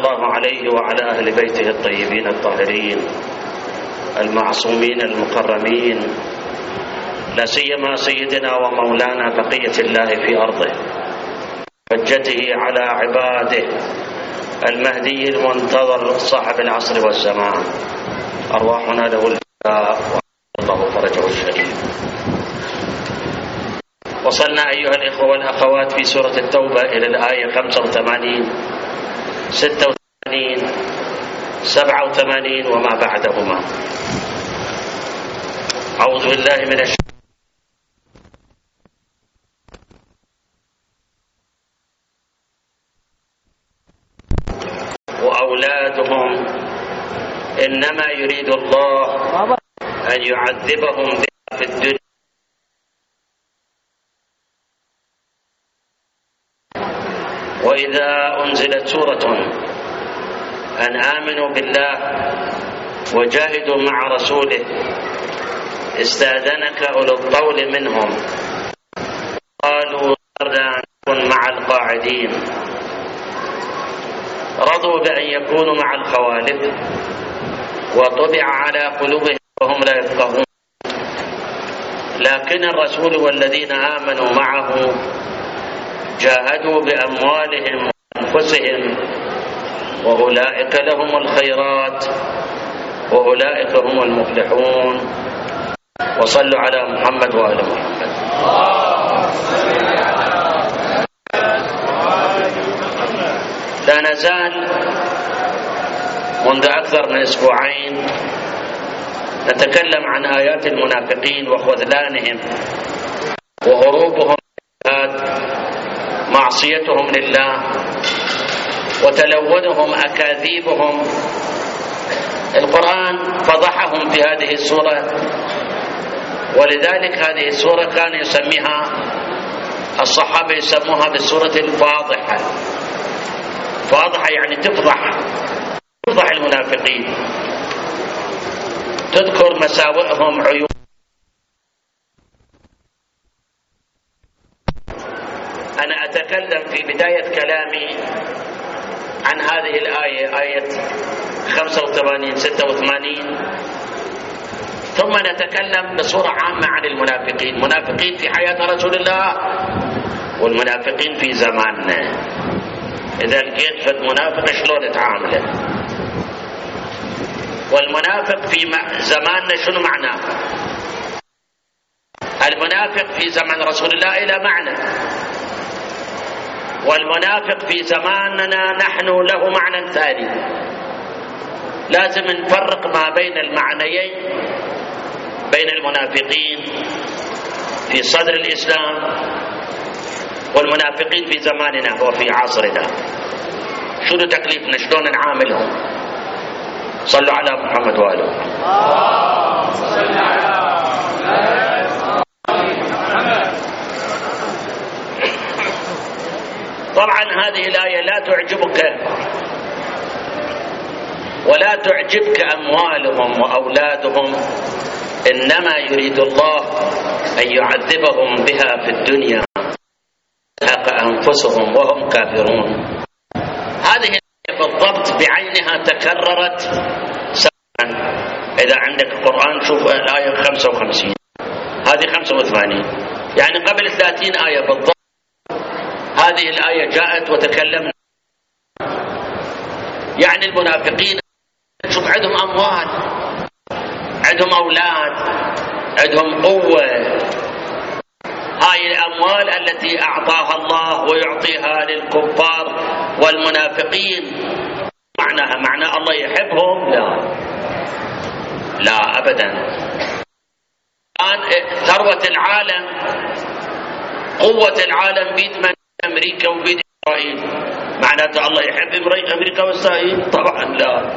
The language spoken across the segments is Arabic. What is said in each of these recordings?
الله عليه وعلى أهل بيته الطيبين الطاهرين المعصومين المكرمين، لا سيما سيدنا ومولانا بقية الله في أرضه، حجته على عباده، المهدي المنتظر صاحب العصر والزمان، أرواحنا له الفداء والله فرجه الشريف. وصلنا أيها الإخوة والأخوات في سورة التوبة إلى الآية 85 86 87 وما بعدهما. أعوذ بالله من وأولادهم إنما يريد الله أن يعذبهم بها في الدنيا وإذا أنزلت سورة أن آمنوا بالله وجاهدوا مع رسوله استأذنك أولو الطول منهم قالوا ذرنا نكن مع القاعدين، رضوا بأن يكونوا مع الخوالف وطبع على قلوبهم وهم لا يفقهون، لكن الرسول والذين آمنوا معه جاهدوا بأموالهم وأنفسهم وأولئك لهم الخيرات وأولئك هم المفلحون. وصلوا على محمد وآل محمد. لا نزال منذ أكثر من أسبوعين نتكلم عن آيات المنافقين وخذلانهم وهروبهم معصيتهم لله وتلونهم أكاذيبهم. القرآن فضحهم في هذه السورة، ولذلك هذه السورة كان يسميها الصحابة يسموها بالسورة الفاضحة. فاضحة يعني تفضح المنافقين، تذكر مساوئهم عيوب. أنا أتكلم في بداية كلامي عن هذه الآية، آية 85 86، ثم نتكلم بصورة عامة عن المنافقين، منافقين في حياة رسول الله والمنافقين في زماننا. إذا لقيت في المنافق شلون تعامله، والمنافق في زماننا شنو معناه؟ المنافق في زمن رسول الله إلى معنى، والمنافق في زماننا نحن له معنى ثاني. لازم نفرق ما بين المعنيين، بين المنافقين في صدر الإسلام والمنافقين في زماننا وفي عصرنا. شنو تكليفنا؟ شلون نعاملهم؟ صلوا على محمد وآله. طبعا هذه الآية لا تعجبك ولا تعجبك أموالهم وأولادهم، إنما يريد الله أن يعذبهم بها في الدنيا تزهق أنفسهم وهم كافرون. هذه الآية بالضبط بعينها تكررت سبعا. إذا عندك القرآن شوف الآية 55، هذه 85، يعني قبل 30 آية بالضبط هذه الآية جاءت وتكلمنا. يعني المنافقين شوف عندهم أموال، عندهم أولاد، عندهم قوة. هاي الأموال التي أعطاها الله ويعطيها للكفار والمنافقين معناها معنى الله يحبهم؟ لا أبدا. الآن ثروة العالم، قوة العالم بيد من؟ أمريكا وبيد إسرائيل. معناته الله يحب أمريكا وإسرائيل؟ طبعا لا.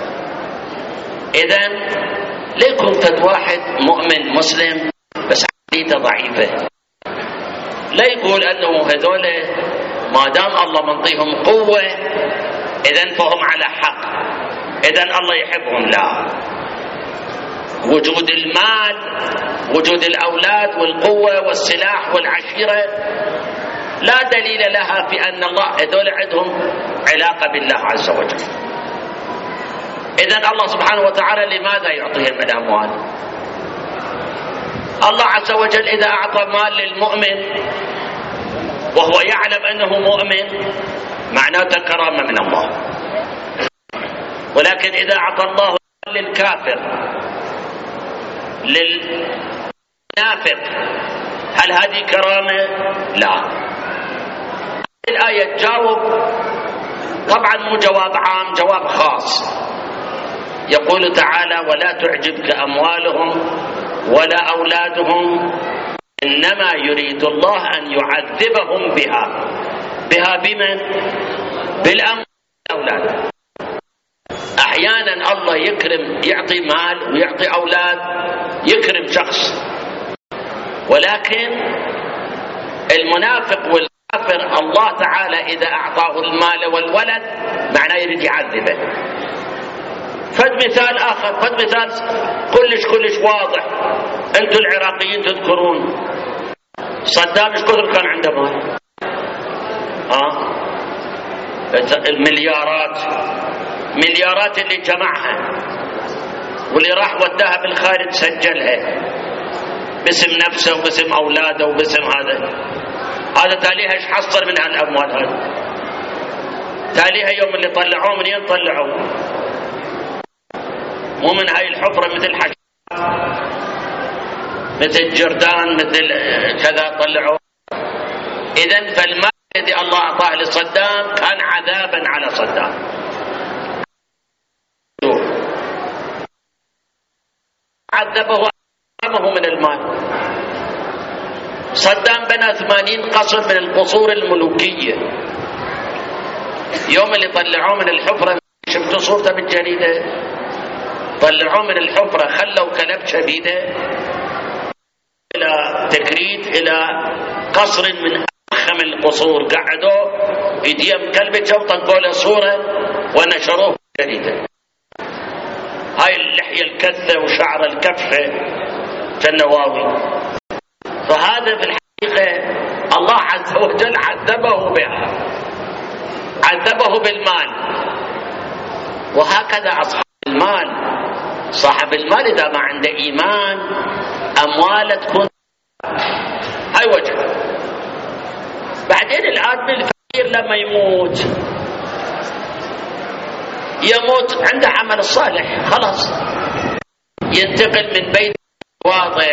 إذن ليكن فد واحد مؤمن مسلم بس عقيدته ضعيفة لا يقول أنه هذول ما دام الله منطيهم قوة إذن فهم على حق، إذن الله يحبهم. لا، وجود المال، وجود الأولاد والقوة والسلاح والعشيرة لا دليل لها في أن الله هذول عندهم علاقة بالله عز وجل. إذن الله سبحانه وتعالى لماذا يعطيهم الأموال؟ الله عز وجل إذا أعطى مال للمؤمن وهو يعلم أنه مؤمن معناته كرامة من الله، ولكن إذا أعطى الله للكافر للنافق هل هذه كرامة؟ لا. الآية تجاوب طبعا مو جواب عام، جواب خاص. يقول تعالى ولا تعجبك أموالهم ولا أولادهم إنما يريد الله أن يعذبهم بها بمن؟ بالأموال والأولاد. أحيانا الله يكرم، يعطي مال ويعطي أولاد، يكرم شخص، ولكن المنافق والكافر الله تعالى إذا أعطاه المال والولد معناه يريد يعذبه. فد مثال آخر، فد مثال كلش واضح. أنتم العراقيين تذكرون صدام ايش كثر كان عنده مال؟ المليارات اللي جمعها واللي راح وداها بالخارج سجلها باسم نفسه وباسم أولاده وباسم هذا تاليها ايش حصل من هالأموال هذه؟ تاليها يوم اللي طلعوه منين طلعوه؟ مو من هاي الحفرة مثل حشرات مثل جردان مثل كذا طلعوه. إذن فالمال الذي الله أعطاه لصدام كان عذابا على صدام. عذبه من المال. صدام بنى 80 قصر من القصور الملوكية. يوم اللي طلعوه من الحفرة، شفتوا صورته بالجريدة؟ طلعوه من الحفرة خلوا كلبشة بيده إلى تكريت إلى قصر من أخم القصور، قعدوا ايديهم كلبشة وطنقوا له صورة ونشروه بالجريدة. هاي اللحية الكثة وشعر الكفة كالنواوي. فهذا في الحقيقة الله عز وجل عذبه بها، عذبه بالمال. وهكذا أصحاب المال، صاحب المال إذا ما عنده إيمان أمواله تكون هاي وجه. بعدين الآدمي الفقير لما يموت عنده عمل الصالح، خلاص ينتقل من بيت واضع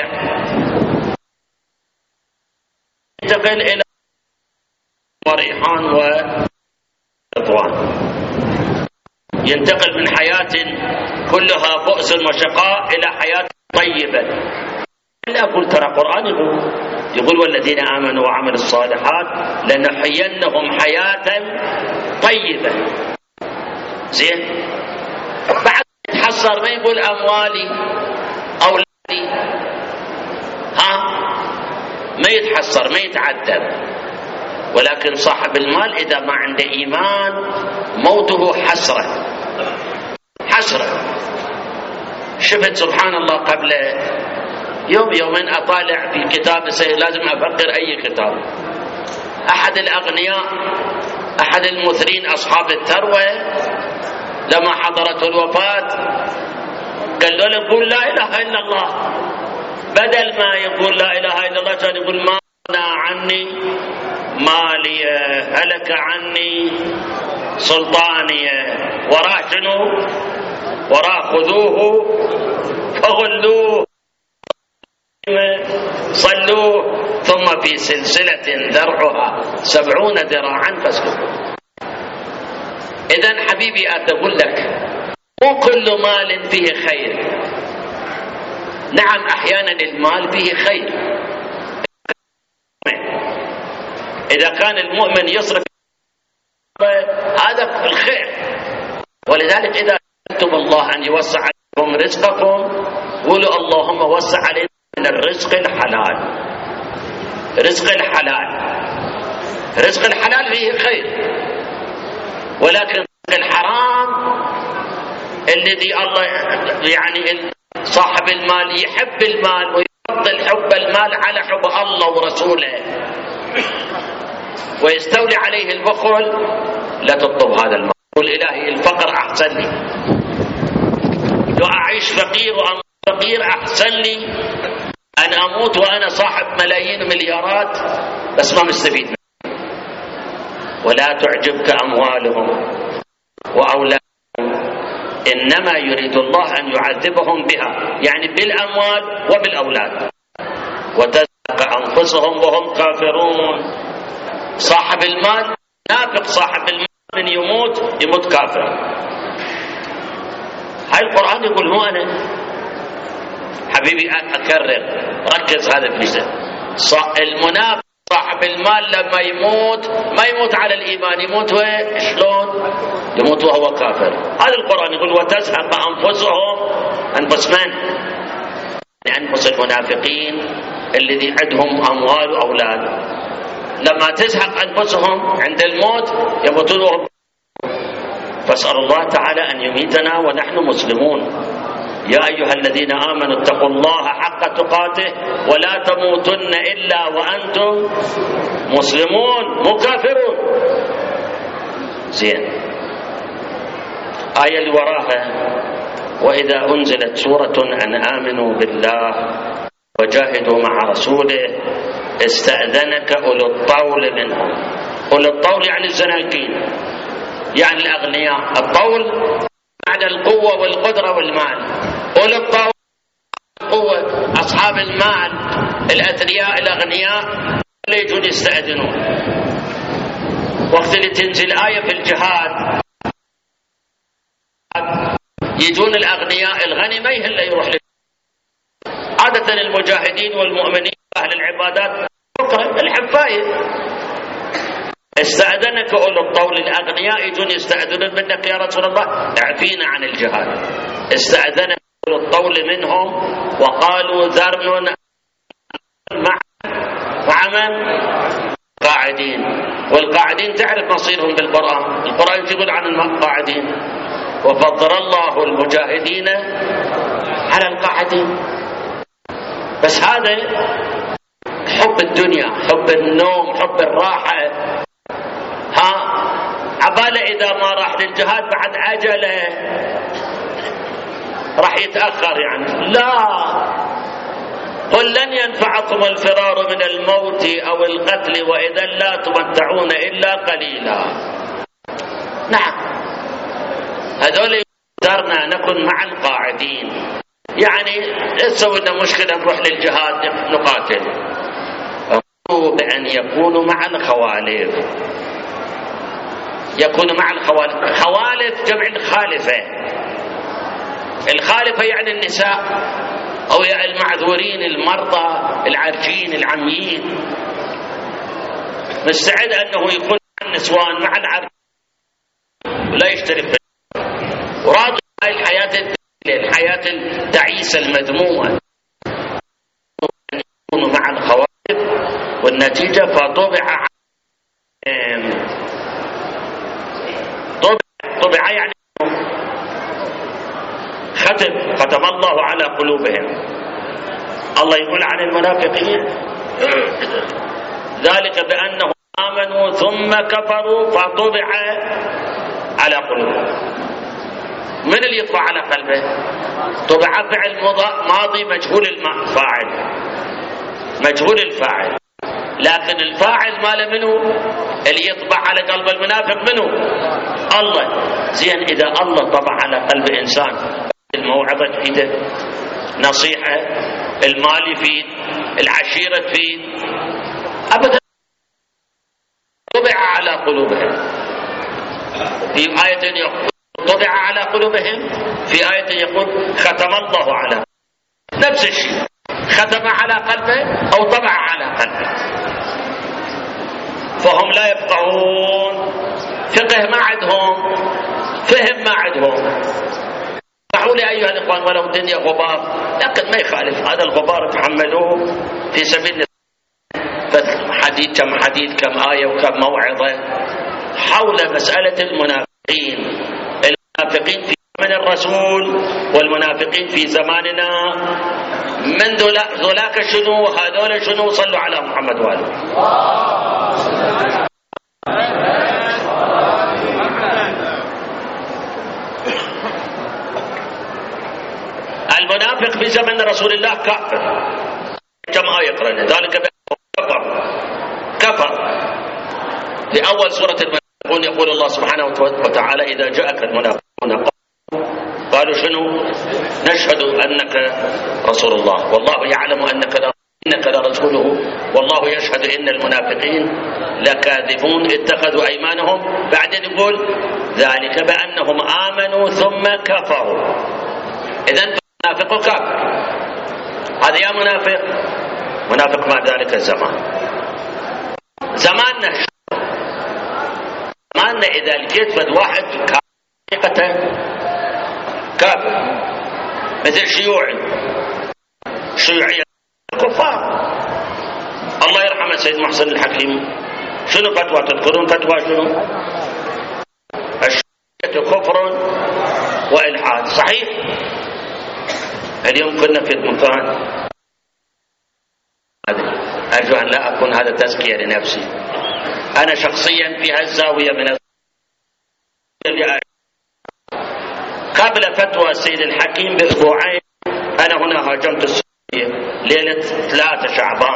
ينتقل إلى وريحان ورضوان، ينتقل من حياة كلها بؤس وشقاء إلى حياة طيبة. أنا أقول ترى قرآن يقول والذين آمنوا وعملوا الصالحات لنحيينهم حياة طيبة. زين، بعد يتحسر ما يقول أموالي أولادي، ما يتحسر ما يتعذب. ولكن صاحب المال إذا ما عنده إيمان موته حسرة. شفت سبحان الله قبل يومين أطالع في كتاب لازم أفكر أي كتاب، أحد الأغنياء أحد المثرين أصحاب الثروة لما حضرته الوفاة قال له قول لا إله إلا الله، بدل ما يقول لا إله إلا الله كان يقول ما عني مالي هلك عني سلطاني. وراه شنو؟ وراه خذوه فغلوه صلوه ثم في سلسلة ذرعها 70 ذراعا فاسلكوه. إذن حبيبي أقول لك مو كل مال فيه خير. نعم أحيانا المال فيه خير إذا كان المؤمن يصرف هذا الخير. ولذلك إذا سألتم الله أن يوسع عليكم رزقكم قولوا اللهم وسع علينا من الرزق الحلال. رزق الحلال فيه خير، ولكن الحرام الذي الله يعني صاحب المال يحب المال ويفضل حب المال على حب الله ورسوله، ويستولي عليه البخل لا تطلب هذا المال. قل إلهي الفقر أحسن لي، لو أعيش فقير وأموت فقير أحسن لي أن أموت وأنا صاحب ملايين ومليارات بس ما مستفيد منه. ولا تعجبك أموالهم وأولادهم إنما يريد الله أن يعذبهم بها، يعني بالأموال وبالأولاد، وتزهق أنفسهم وهم كافرون. صاحب المال نافق، صاحب المال من يموت كافر. هاي القرآن يقول مو أنا حبيبي، أكرر ركز هذا الجزء. المنافق صاحب المال لما يموت ما يموت على الإيمان، يموت شلون؟ يموت وهو كافر. هذا القرآن يقول وتزهق أنفسهم. أنفس من؟ أنفس المنافقين الذي عندهم أموال وأولاد، لما تزهق أنفسهم عند الموت يموتون وهم. فاسأل الله تعالى أن يميتنا ونحن مسلمون. يا أيها الذين آمنوا اتقوا الله حق تقاته ولا تموتن إلا وأنتم مسلمون، مو كافرون. زين. آية اللي وراها وإذا أنزلت سورة أن آمنوا بالله وجاهدوا مع رسوله استأذنك أولو الطول منهم. أولو الطول يعني الزناكين، يعني الأغنياء. الطول معنى القوة والقدرة والمال. أولو الطول القوة، أصحاب المال، الأثرياء الأغنياء اللي يجون يستأذنون. وقت اللي تنزل آية في الجهاد يجون الأغنياء، الغني ما يهل يروح له. عادة المجاهدين والمؤمنين أهل العبادات الحفاية. استأذنك أولو الطول، الأغنياء يجون يستأذنون منك يا رسول الله اعفينا عن الجهاد. استأذنك أولو الطول منهم وقالوا ذرنا مع من؟ قاعدين. والقاعدين تعرف مصيرهم بالقرآن. القرآن يقول عن القاعدين وفضل الله المجاهدين على القاعدين. بس هذا حب الدنيا، حب النوم، حب الراحة. عبالة إذا ما راح للجهاد بعد عجلة راح يتأخر يعني. لا، قل لن ينفعكم الفرار من الموت أو القتل وإذا لا تمتعون إلا قليلا. نعم، هذول دارنا نكون مع القاعدين، يعني تسوي لنا مشكلة نروح للجهاد نقاتل. بأن يكونوا مع الخوالف، يكونوا مع الخوالف. خوالف جمع الخالفة. الخالفة يعني النساء أو المعذورين، المرضى، العارجين، العميين. مستعد أنه يكون مع النسوان مع العارجين ولا يشترك وراضي هاي الحياة التعيسة المذمومة. يكونوا مع الخوالف والنتيجة فطبع يعني ختم الله على قلوبهم. الله يقول عن المنافقين ذلك بأنهم آمنوا ثم كفروا فطبع على قلوبهم. من اللي يطبع على قلبه؟ طبع فعل ماضي مجهول الفاعل، مجهول الفاعل، لكن الفاعل ماله منه؟ اللي يطبع على قلب المنافق منه؟ الله. زين، إذا الله طبع على قلب إنسان الموعظة تفيده، نصيحة، المال يفيد، العشيرة تفيد، أبدا. طبع على قلوبهم. في آية يقول طبع على قلوبهم، في آية يقول ختم الله على، نفس الشيء، ختم على قلبه أو طبع على قلبه. فهم لا يفقهون، فقه ما عندهم، فهم ما عندهم. اسمحوا لي أيها الإخوان، ولو الدنيا غبار لكن ما يخالف، هذا الغبار تحملوه في سبيل حديث كم حديث كم آية وكم موعظة حول مسألة المنافقين. المنافقين في زمن الرسول والمنافقين في زماننا، من ذولاك شنو وهذول شنو؟ صلوا على محمد وآله. أن رسول الله كافر. كم آية قرأنا ذلك كفر. في أول سورة المنافقون يقول الله سبحانه وتعالى إذا جاءك المنافقون قالوا شنو؟ نشهد أنك رسول الله والله يعلم إنك لرسوله والله يشهد إن المنافقين لكاذبون اتخذوا أيمانهم. بعدين يقول ذلك بأنهم آمنوا ثم كفروا. إذن منافق وكافر. هذا يا منافق مع ذلك الزمان. زماننا إذا لقيت فد واحد حقيقة كافر مثل شيوعي كفار. الله يرحمه سيد محسن الحكيم شنو فتوى تذكرون؟ فتوى شنو؟ الشيوعية كفر وإلحاد. صحيح. اليوم كنا في مكان أرجو أن لا أكون هذا تزكية لنفسي. أنا شخصيا في هالزاوية من قبل فتوى السيد الحكيم بأسبوعين أنا هنا هاجمت السعودية ليلة 3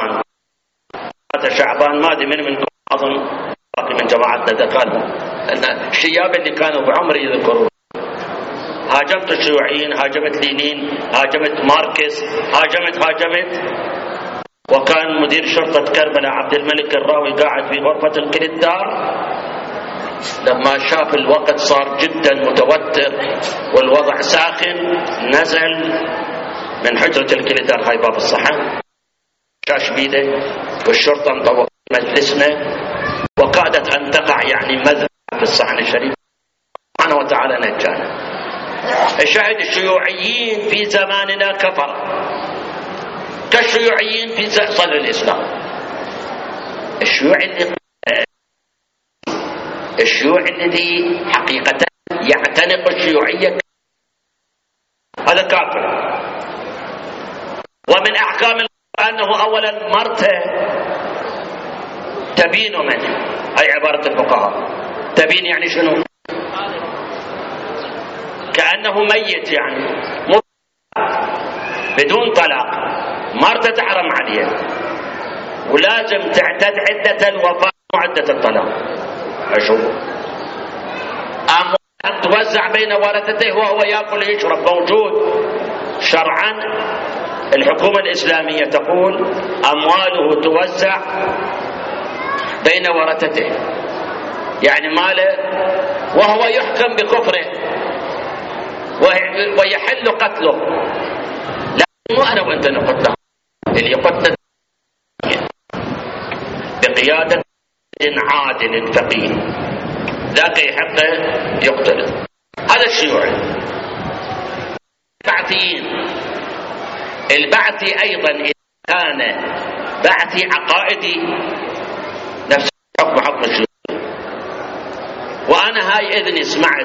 شعبان ما أدري منكم أظن باقي من جماعتنا ذكرهم الشياب اللي كانوا بعمري يذكرون. هاجمت الشيوعيين، هاجمت لينين، هاجمت ماركس، هاجمت وكان مدير شرطة كربلاء عبد الملك الراوي قاعد في غرفة الكليدار. لما شاف الوقت صار جدا متوتر والوضع ساخن نزل من حجرة الكليدار هاي باب الصحن شاش بيده والشرطة مطوقة مجلسنا وكادت أن تقع يعني مذبحة في الصحن الشريف. سبحانه وتعالى نجانا. الشاهد الشيوعيين في زماننا كفر كالشيوعيين في صدر الإسلام. الشيوعي الذي حقيقة يعتنق الشيوعية هذا كافر. ومن أحكام أنه أولا مرته تبين منه. هاي عبارة الفقهاء. تبين يعني شنو؟ كأنه ميت يعني بدون طلاق. مرته تحرم عليها ولازم تعتد عدة الوفاة وعدة الطلاق. أشوف أموال توزع بين ورثته وهو يأكل ويشرب موجود شرعا. الحكومة الإسلامية تقول أمواله توزع بين ورثته يعني ماله وهو يحكم بكفره ويحل قتله. لا مو أنا وأنت نقتله. اللي قتل بقيادة عادل فقيه ذاك يحق يقتل. هذا الشيوعي. البعثي أيضا إذا كان بعثي عقائدي نفس حكم الشيوعي. وأنا هاي إذن سمعت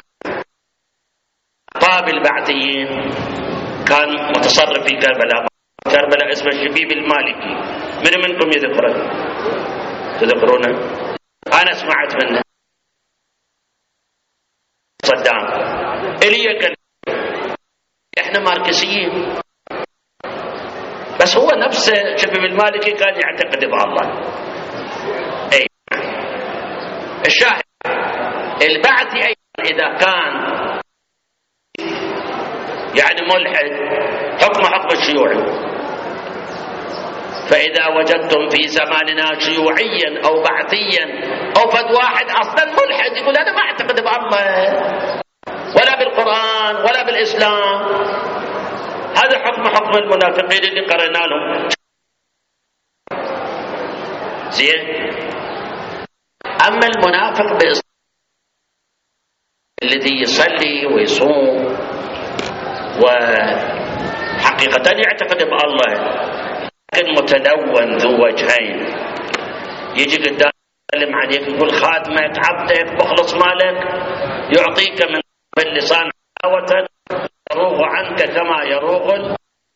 قابل بعثيين كان متصرف في كربلاء اسمه الشبيب المالكي. من منكم تذكرونه؟ أنا سمعت منه. صدام إلي قال إحنا ماركسيين بس هو نفسه شبيب المالكي كان يعتقد بالله. أي الشاهد البعثي أيضا إذا كان يعني ملحد حكم الشيوعي. فإذا وجدتم في زماننا شيوعيا أو بعثيا أو فد واحد أصلا ملحد يقول أنا ما أعتقد بالله ولا بالقرآن ولا بالإسلام، هذا حكم المنافقين اللي قرأنا لهم. زين. أما المنافق الذي يصلي ويصوم وحقيقة يعتقد بالله لكن متلون ذو وجهين، يجي قدام يسلم عليك يقول خادمك عبدك بخلص مالك، يعطيك من اللسان حلاوة يروغ عنك كما يروغ.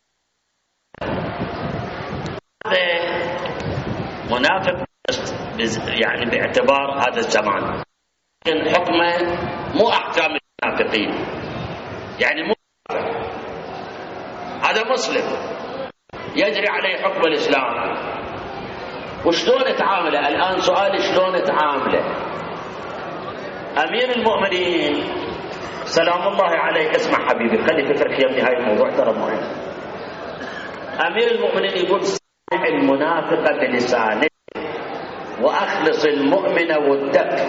هذا منافق يعني باعتبار هذا الزمان، لكن حكمه مو أحكام المنافقين، يعني مو هذا مسلم يجري عليه حكم الإسلام، وشلون تعامله؟ الآن سؤال شلون تعامله؟ أمير المؤمنين سلام الله عليه، اسمع حبيبي خلي فكرك يمني، هاي الموضوع ترى مهم. أمير المؤمنين يقول صانع المنافق بلسانه وأخلص المؤمن ودك.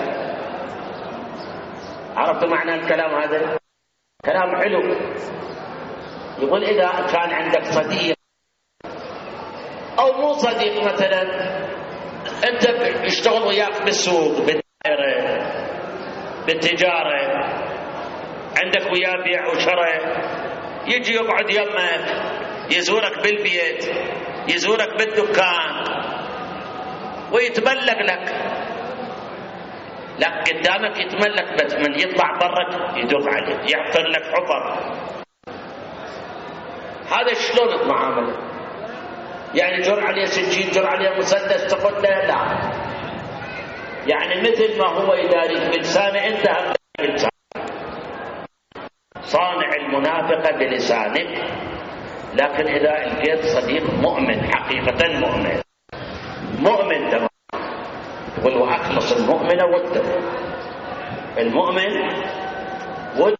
عرفت معنى الكلام هذا؟ كلام حلو. يقول إذا كان عندك صديق أو مو صديق، مثلا أنت يشتغل وياك بالسوق، بالدائرة، بالتجارة، عندك وياه بيع وشراء، يجي يقعد يمك، يزورك بالبيت، يزورك بالدكان، ويتملك لك. لا قدامك يتملك، بس من يطلع برك يدق عليك، يحفر لك حفر. هذا شلون التعامل؟ يعني جر عليه سجين، جر عليه مسدس تقول له لا. يعني مثل ما هو يداري بلسانه انت هم بلسانك. صانع المنافق بلسانك، لكن اذا لقيت صديق مؤمن حقيقة مؤمن تمام، يقول واخلص المؤمن وده. المؤمن ود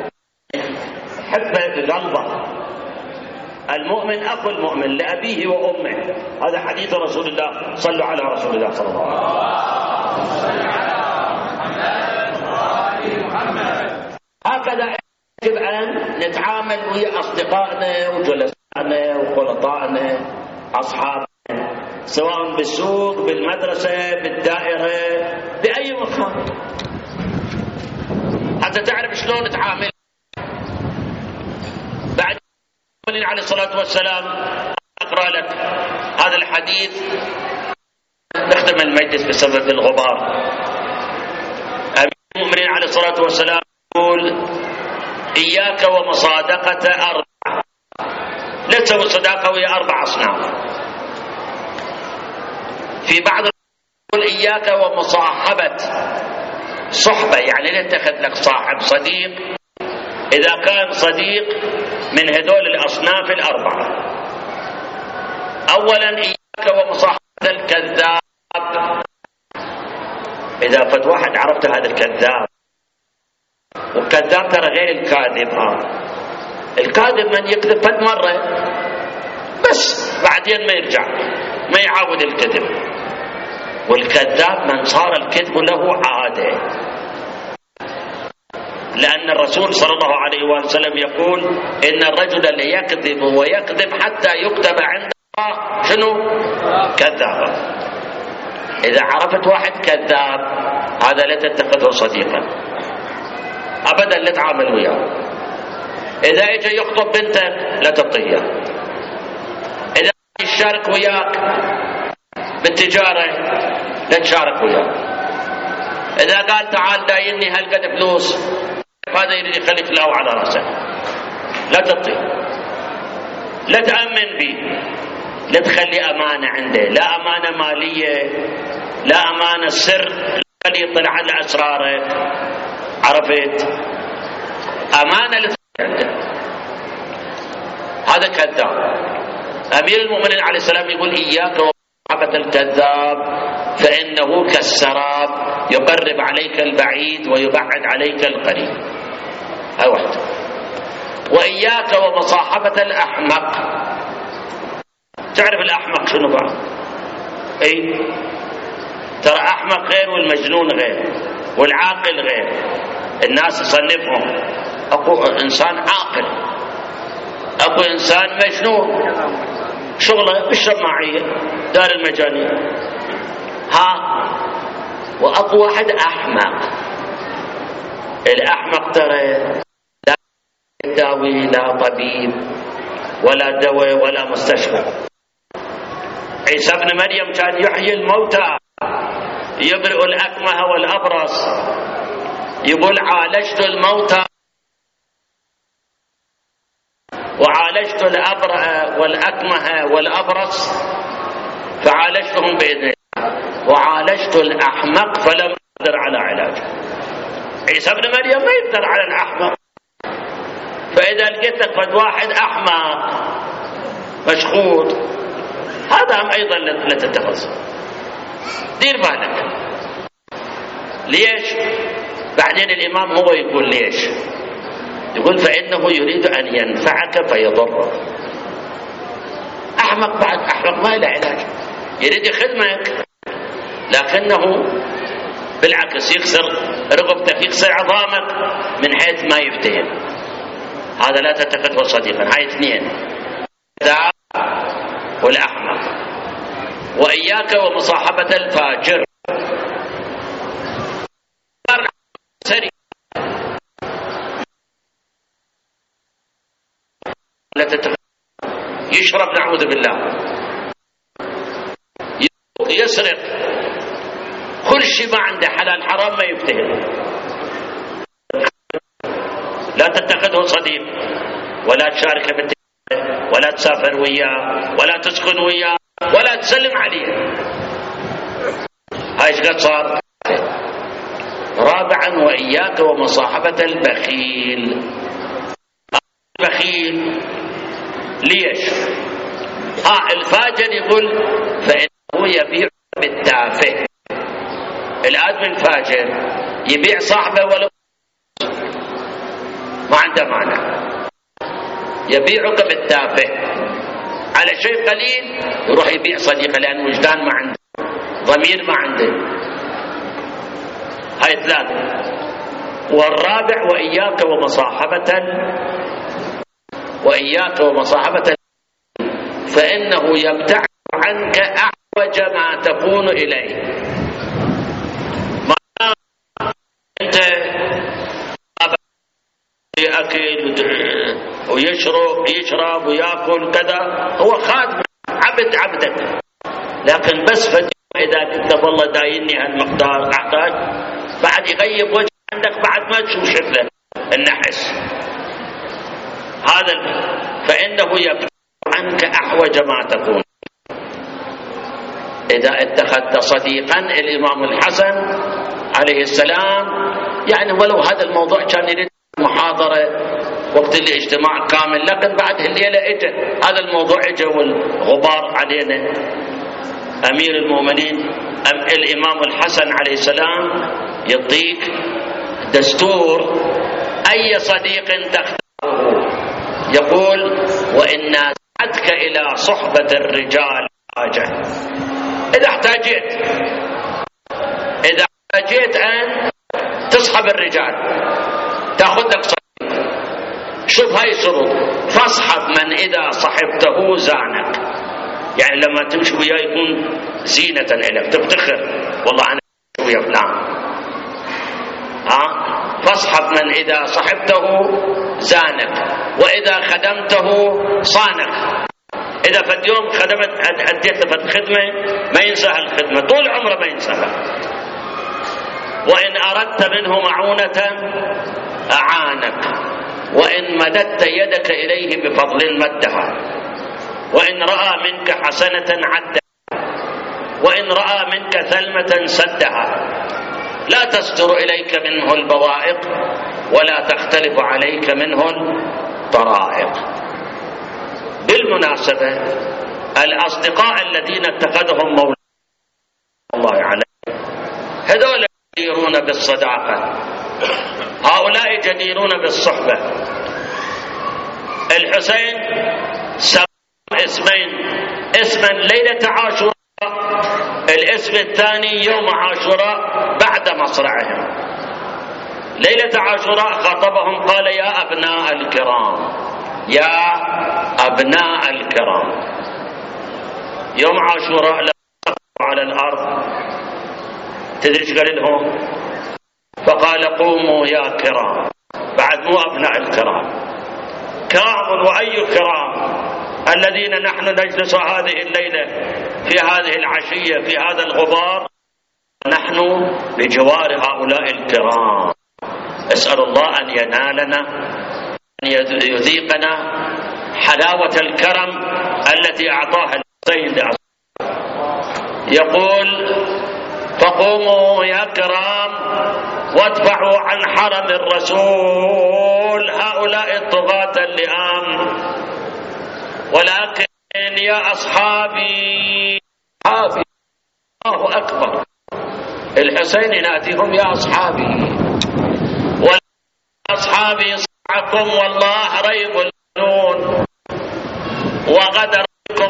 حبه بقلبه. المؤمن أخو المؤمن لأبيه وأمه، هذا حديث رسول الله. صلوا على رسول الله صلى الله عليه وسلم. هكذا يجب أن نتعامل ويا أصدقائنا وجلسائنا وخلطائنا أصحابنا، سواء بالسوق، بالمدرسة، بالدائرة، بأي مكان، حتى تعرف شلون نتعامل. بعد عليه الصلاة والسلام أقرأ لك هذا الحديث، نختم المجلس بسبب الغبار. أمير المؤمنين عليه الصلاة والسلام يقول إياك ومصادقة أربعة. لا تسوي صداقة ويا 4 أصناف. في بعض يقول إياك ومصاحبة صحبة، يعني لا تتخذ لك صاحب صديق إذا كان صديق من هذول الأصناف 4. أولا إياك ومصاحبة الكذاب. إذا فت واحد عرفت هذا الكذاب، والكذاب ترى غير الكاذب. الكاذب من يكذب فت مرة بس بعدين ما يرجع، ما يعاود الكذب. والكذاب من صار الكذب له عادة، لأن الرسول صلى الله عليه وسلم يقول إن الرجل ليكذب ويكذب حتى يكتب عند الله شنو؟ كذابا. إذا عرفت واحد كذاب هذا لا تتخذه صديقا أبدا، لا تعامل وياه. إذا اجى يخطب بنتك لا تعطيه. إذا يشارك وياك بالتجارة لا تشارك وياه. إذا قال تعال دايني هالقد فلوس، هذا يريد يخليك لاو على راسه، لا تعطيه، لا تأمن به، لا تخلي أمانة عنده، لا أمانة مالية، لا أمانة سر، لا يطلع على أسرارك. عرفت؟ أمانة عنده. هذا كذاب. أمير المؤمنين عليه السلام يقول إياك ومصاحبة الكذاب فإنه كالسراب يقرب عليك البعيد ويبعد عليك القريب. هاي واحدة. وإياك ومصاحبة الأحمق. تعرف الأحمق شنو بعد؟ أي ترى أحمق غير والمجنون غير والعاقل غير. الناس يصنفهم أكو إنسان عاقل، أكو إنسان مجنون شغله بالشماعية دار المجانين، وأكو واحد أحمق. الأحمق ترى لا يداوي لا طبيب ولا دواء ولا مستشفى. عيسى ابن مريم كان يحيي الموتى، يبرئ الأكمه والأبرص. يقول عالجت الموتى وعالجت والأكمه والأبرص فعالجتهم بإذن الله، وعالجت الأحمق فلم أقدر على علاجه. عيسى ابن مريم ما يقدر على الأحمق. فإذا لقيت لك واحد أحمق مشخوط، هذا هم أيضا لا تتخذ. دير بالك. ليش؟ بعدين الإمام هو يقول ليش، يقول فإنه يريد أن ينفعك فيضرك. أحمق، بعد أحمق ما له علاج، يريد يخدمك لكنه بالعكس يكسر رقبتك، يكسر عظامك من حيث ما يفتهم. هذا لا تتخذه صديقا. هاي اثنين، الداع والأحمق. وإياك ومصاحبة الفاجر. لا تتخذ. يشرب نعوذ بالله، يسرق، كل شيء ما عنده حلال حرام ما يفتهم. لا تتخذه صديق، ولا تشارك بالتجارة، ولا تسافر وياه، ولا تسكن وياه، ولا تسلم عليه. هاي ايش قد صار؟ رابعا وإياك ومصاحبة البخيل. البخيل ليش؟ الفاجر يقول فإنه يبيع بالتافه. الآدم الفاجر يبيع صاحبه ولو ما عنده مانع، يبيعك بالتافه على شيء قليل، يروح يبيع صديقه لأن وجدان ما عنده، ضمير ما عنده. هاي ثلاثة. والرابع وإياك ومصاحبة فإنه يبتعد عنك أحوج ما تكون إليه. ما أنت يأكل ويشرب ويأكل كذا، هو خادم عبدك، لكن بس إذا كنت والله دايني هالمقدار أحتاج، بعد يغيب وجه عندك بعد ما تشوف شكله النحس. هذا فإنه يبتعد عنك أحوج ما تكون. إذا اتخذت صديقا، الإمام الحسن عليه السلام يعني ولو هذا الموضوع كان يريد محاضرة وقت الاجتماع كامل، لكن بعد الليلة اجى هذا الموضوع، اجى والغبار علينا. أمير المؤمنين الإمام الحسن عليه السلام يعطيك دستور أي صديق تختاره. يقول وإن نازعتك إلى صحبة الرجال حاجة، إذا احتاجيت أن تصحب الرجال تأخذ لك صديق، شوف هاي شروط. فاصحب من إذا صحبته زانك، يعني لما تمشي وياه يكون زينة لك، تفتخر والله أنا ويا فلان. فاصحب من إذا صحبته زانك، وإذا خدمته صانك. إذا في اليوم أديت له خدمة ما ينساها الخدمة، طول عمره ما ينساها. وإن أردت منه معونة أعانك، وإن مددت يدك إليه بفضل مدها، وإن رأى منك حسنة عدها، وإن رأى منك ثلمة سدها. لا تستر إليك منه البوائق، ولا تختلف عليك منه الطرائق. بالمناسبة الأصدقاء الذين اتخذهم مولانا الله عليه هذول جديرون بالصداقة، هؤلاء جديرون بالصحبة. الحسين سمى اسمين، اسما ليلة عاشوراء، الاسم الثاني يوم عاشوراء بعد مصرعهم. ليلة عاشوراء خاطبهم قال يا أبناء الكرام، يا أبناء الكرام. يوم عاشوراء لا على الأرض، تدري ايش قال لهم؟ فقال قوموا يا كرام، بعد مو أبناء الكرام، كرام. وأي كرام؟ الذين نحن نجلس هذه الليلة في هذه العشية في هذا الغبار، نحن بجوار هؤلاء الكرام. أسأل الله أن ينالنا، أن يذيقنا حلاوة الكرم التي أعطاها الحسين. يقول فقوموا يا كرام وادفعوا عن حرم الرسول هؤلاء الطغاة اللئام. ولكن يا أصحابي أصحابي. الله أكبر. الحسين يناديهم يا أصحابي، وأصحابي صعكم والله ريب الجنون وغدر بكم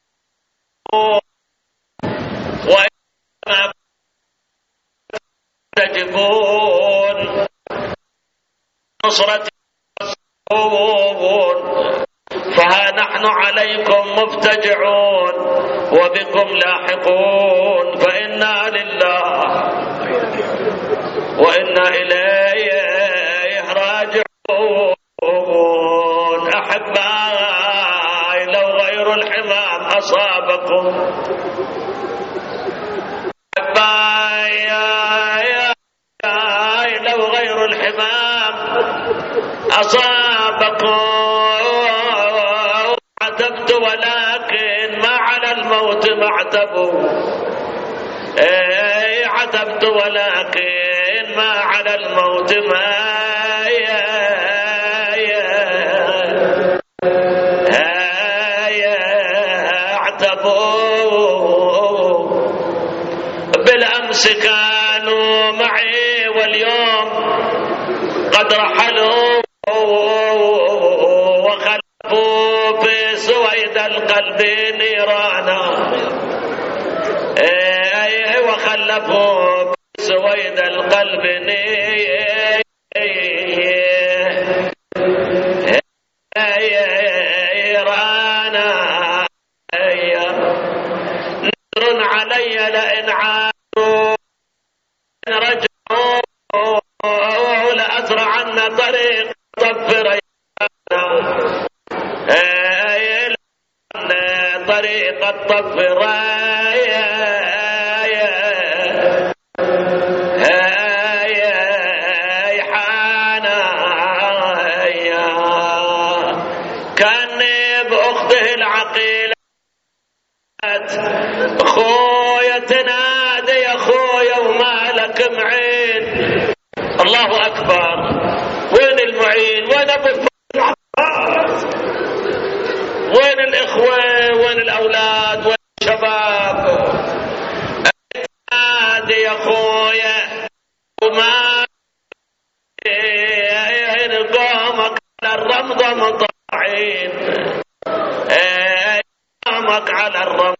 وإنما تجبون نصرة فها نحن عليكم مفتجعون وبكم لاحقون، فإنا لله وإنا إليه راجعون. أحبائي لو غير الحمام أصابكم، أحبائي لو غير الحمام أصابكم عتبت، ولكن ما على الموت ما اعتبوا. عتبت ولكن ما على الموت ما اعتبوا. بالأمس كانوا معي واليوم قد رحلوا وخلفوا في سويد القلب نيرانا، وخلفوا في سويد القلب نيرانا. نذر علي لئن عادوا رجعوا لأزرعن طريق طفر طريق الطفر كاني بأخته العقيلة خويا تنادي يا خويا وما لك معين. الله أكبر. وين المعين؟ وين أبو العباس؟ وين الإخوة؟ وين الأولاد؟ وين الشباب؟ تنادي يا خويا وما قومك على الرمضة مطاعين، قومك على الرمضة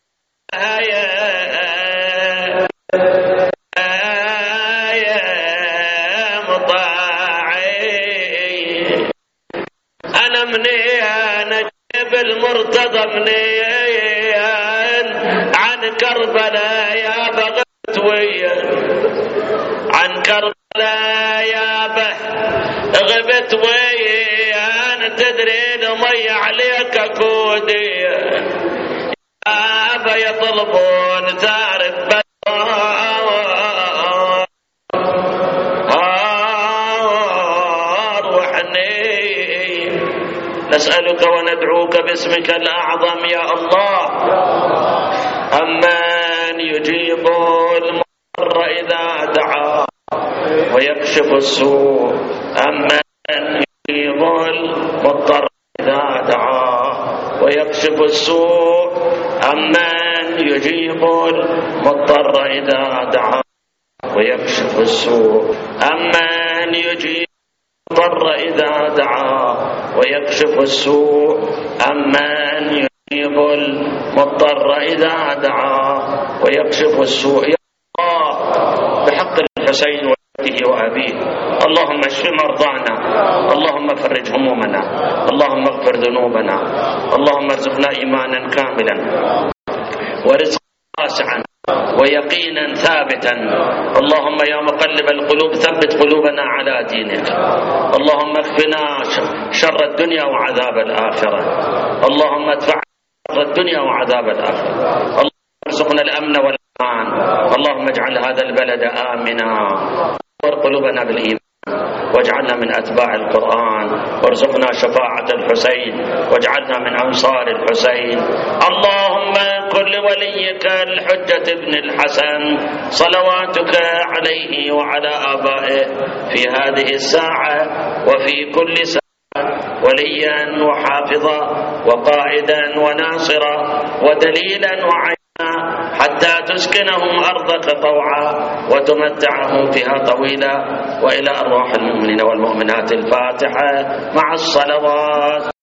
مطاعين. أنا منين بالمرتضى منين عن كربلاء يا بغت ويا عن كربلاء يا به غبت ويا تدري نمي عليك كودي يا أبا يطلبون تعرف نسألك وندعوك باسمك الأعظم يا الله أمن يجيب المضطر إذا دعا ويكشف السوء، أمن يجيب المضطر إذا دعا ويكشف السوء، أمن يجيب المضطر إذا دعا ويكشف السوء، أمن يجيب المضطر إذا دعا ويكشف السوء، أمن يجيب المضطر إذا دعا ويكشف السوء. يا الله بحق الحسين وأبيه وأبيه اللهم اشف مرضانا، اللهم فرج همومنا، اللهم اغفر ذنوبنا، اللهم ارزقنا إيمانا كاملا ورزقا واسعا ويقينا ثابتا. اللهم يا مقلب القلوب ثبت قلوبنا على دينك. اللهم اكفنا شر الدنيا وعذاب الآخرة، اللهم ادفع شر الدنيا وعذاب الآخرة، اللهم ارزقنا الأمن والأمان، اللهم اجعل هذا البلد آمنا وارقلوبنا بالإيمان واجعلنا من أتباع القرآن وارزقنا شفاعة الحسين واجعلنا من أنصار الحسين. اللهم كن لوليك الحجة ابن الحسن صلواتك عليه وعلى آبائه في هذه الساعة وفي كل ساعة وليا وحافظا وقائدا وناصرا ودليلا وعينا، حتى تسكنهم أرضك طوعا وتمتعهم فيها طويلا. وإلى أرواح المؤمنين والمؤمنات الفاتحة مع الصلوات.